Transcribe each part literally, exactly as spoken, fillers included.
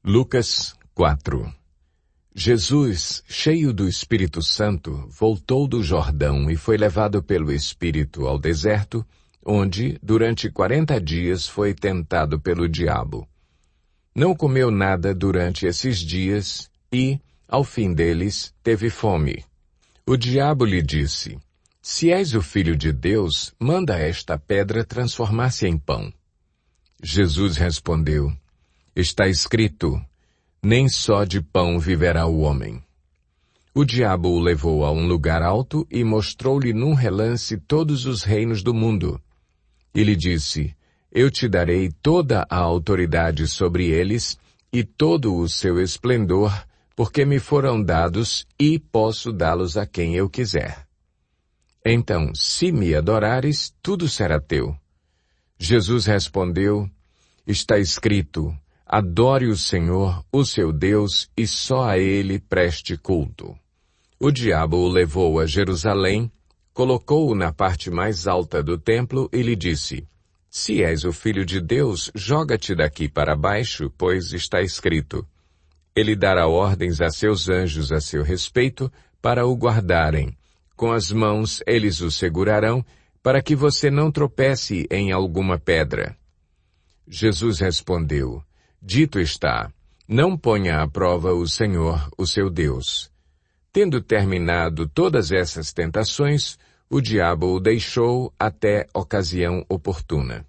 Lucas quatro. Jesus, cheio do Espírito Santo, voltou do Jordão e foi levado pelo Espírito ao deserto, onde, durante quarenta dias, foi tentado pelo diabo. Não comeu nada durante esses dias e, ao fim deles, teve fome. O diabo lhe disse: Se és o Filho de Deus, manda esta pedra transformar-se em pão. Jesus respondeu: Está escrito, nem só de pão viverá o homem. O diabo o levou a um lugar alto e mostrou-lhe num relance todos os reinos do mundo. E lhe disse: Eu te darei toda a autoridade sobre eles e todo o seu esplendor, porque me foram dados e posso dá-los a quem eu quiser. Então, se me adorares, tudo será teu. Jesus respondeu: Está escrito, adore o Senhor, o seu Deus, e só a ele preste culto. O diabo o levou a Jerusalém, colocou-o na parte mais alta do templo e lhe disse: Se és o Filho de Deus, joga-te daqui para baixo, pois está escrito: Ele dará ordens a seus anjos a seu respeito para o guardarem. Com as mãos eles o segurarão, para que você não tropece em alguma pedra. Jesus respondeu: Dito está, não ponha à prova o Senhor, o seu Deus. Tendo terminado todas essas tentações, o diabo o deixou até ocasião oportuna.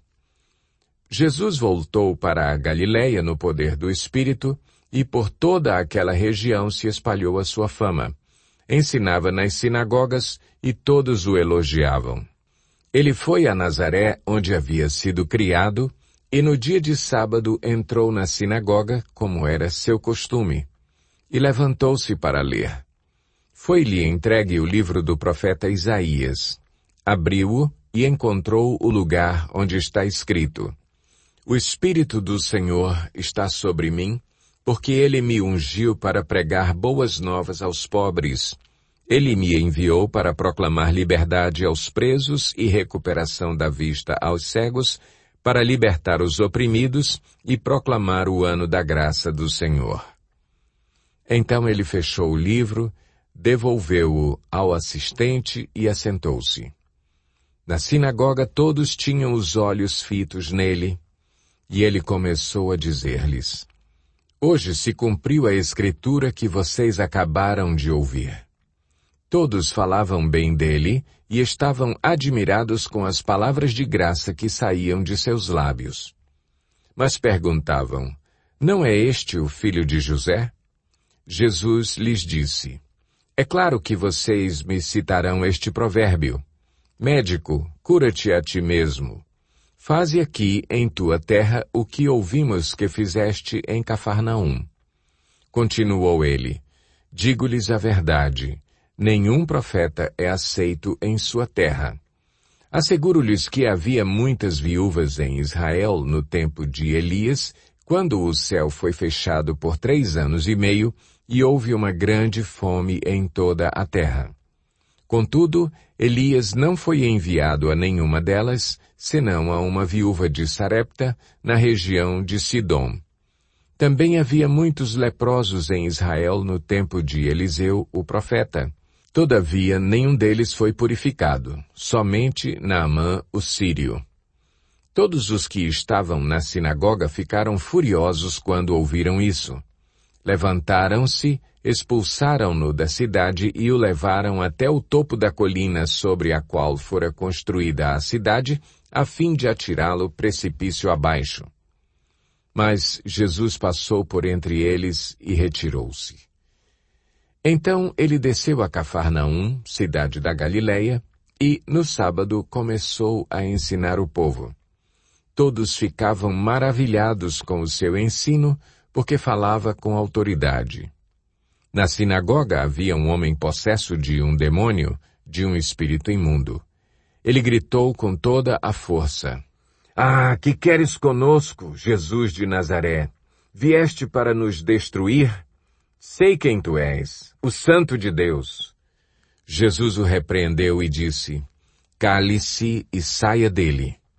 Jesus voltou para a Galileia no poder do Espírito, e por toda aquela região se espalhou a sua fama. Ensinava nas sinagogas, e todos o elogiavam. Ele foi a Nazaré, onde havia sido criado, e no dia de sábado entrou na sinagoga, como era seu costume, e levantou-se para ler. Foi-lhe entregue o livro do profeta Isaías. Abriu-o e encontrou o lugar onde está escrito: O Espírito do Senhor está sobre mim, porque ele me ungiu para pregar boas novas aos pobres. Ele me enviou para proclamar liberdade aos presos e recuperação da vista aos cegos, para libertar os oprimidos e proclamar o ano da graça do Senhor. Então ele fechou o livro, devolveu-o ao assistente e assentou-se. Na sinagoga todos tinham os olhos fitos nele, e ele começou a dizer-lhes: Hoje se cumpriu a escritura que vocês acabaram de ouvir. Todos falavam bem dele e estavam admirados com as palavras de graça que saíam de seus lábios. Mas perguntavam: Não é este o filho de José? Jesus lhes disse: É claro que vocês me citarão este provérbio: Médico, cura-te a ti mesmo. Faze aqui em tua terra o que ouvimos que fizeste em Cafarnaum. Continuou ele: Digo-lhes a verdade. Nenhum profeta é aceito em sua terra. Asseguro-lhes que havia muitas viúvas em Israel no tempo de Elias, quando o céu foi fechado por três anos e meio, e houve uma grande fome em toda a terra. Contudo, Elias não foi enviado a nenhuma delas, senão a uma viúva de Sarepta, na região de Sidom. Também havia muitos leprosos em Israel no tempo de Eliseu, o profeta. Todavia, nenhum deles foi purificado, somente Naamã, o sírio. Todos os que estavam na sinagoga ficaram furiosos quando ouviram isso. Levantaram-se, expulsaram-no da cidade e o levaram até o topo da colina sobre a qual fora construída a cidade, a fim de atirá-lo precipício abaixo. Mas Jesus passou por entre eles e retirou-se. Então ele desceu a Cafarnaum, cidade da Galileia, e, no sábado, começou a ensinar o povo. Todos ficavam maravilhados com o seu ensino, porque falava com autoridade. Na sinagoga havia um homem possesso de um demônio, de um espírito imundo. Ele gritou com toda a força: Ah, que queres conosco, Jesus de Nazaré? Vieste para nos destruir? Sei quem tu és, o Santo de Deus. Jesus o repreendeu e disse: Cale-se e saia dele.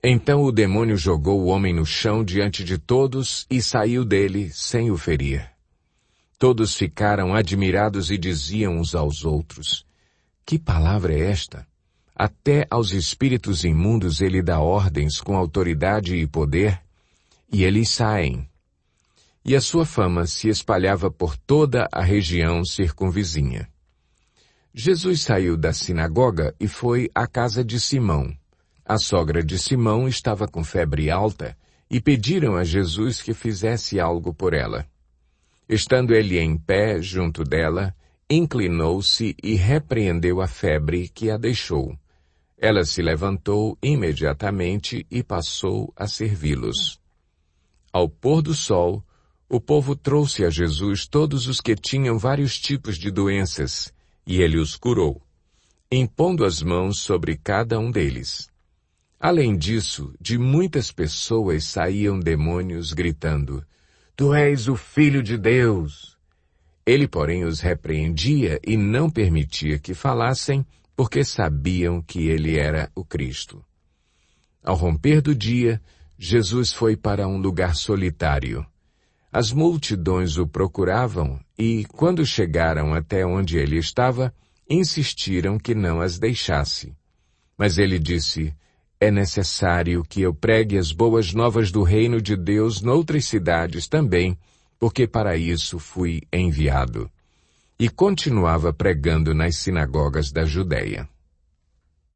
Então o demônio jogou o homem no chão diante de todos e saiu dele sem o ferir. Todos ficaram admirados e diziam uns aos outros: que palavra é esta? Até aos espíritos imundos ele dá ordens com autoridade e poder, e eles saem. E a sua fama se espalhava por toda a região circunvizinha. Jesus saiu da sinagoga e foi à casa de Simão. A sogra de Simão estava com febre alta e pediram a Jesus que fizesse algo por ela. Estando ele em pé junto dela, inclinou-se e repreendeu a febre que a deixou. Ela se levantou imediatamente e passou a servi-los. Ao pôr do sol, o povo trouxe a Jesus todos os que tinham vários tipos de doenças, e ele os curou, impondo as mãos sobre cada um deles. Além disso, de muitas pessoas saíam demônios gritando: Tu és o Filho de Deus! Ele, porém, os repreendia e não permitia que falassem, porque sabiam que ele era o Cristo. Ao romper do dia, Jesus foi para um lugar solitário. As multidões o procuravam e, quando chegaram até onde ele estava, insistiram que não as deixasse. Mas ele disse: É necessário que eu pregue as boas novas do reino de Deus noutras cidades também, porque para isso fui enviado. E continuava pregando nas sinagogas da Judéia.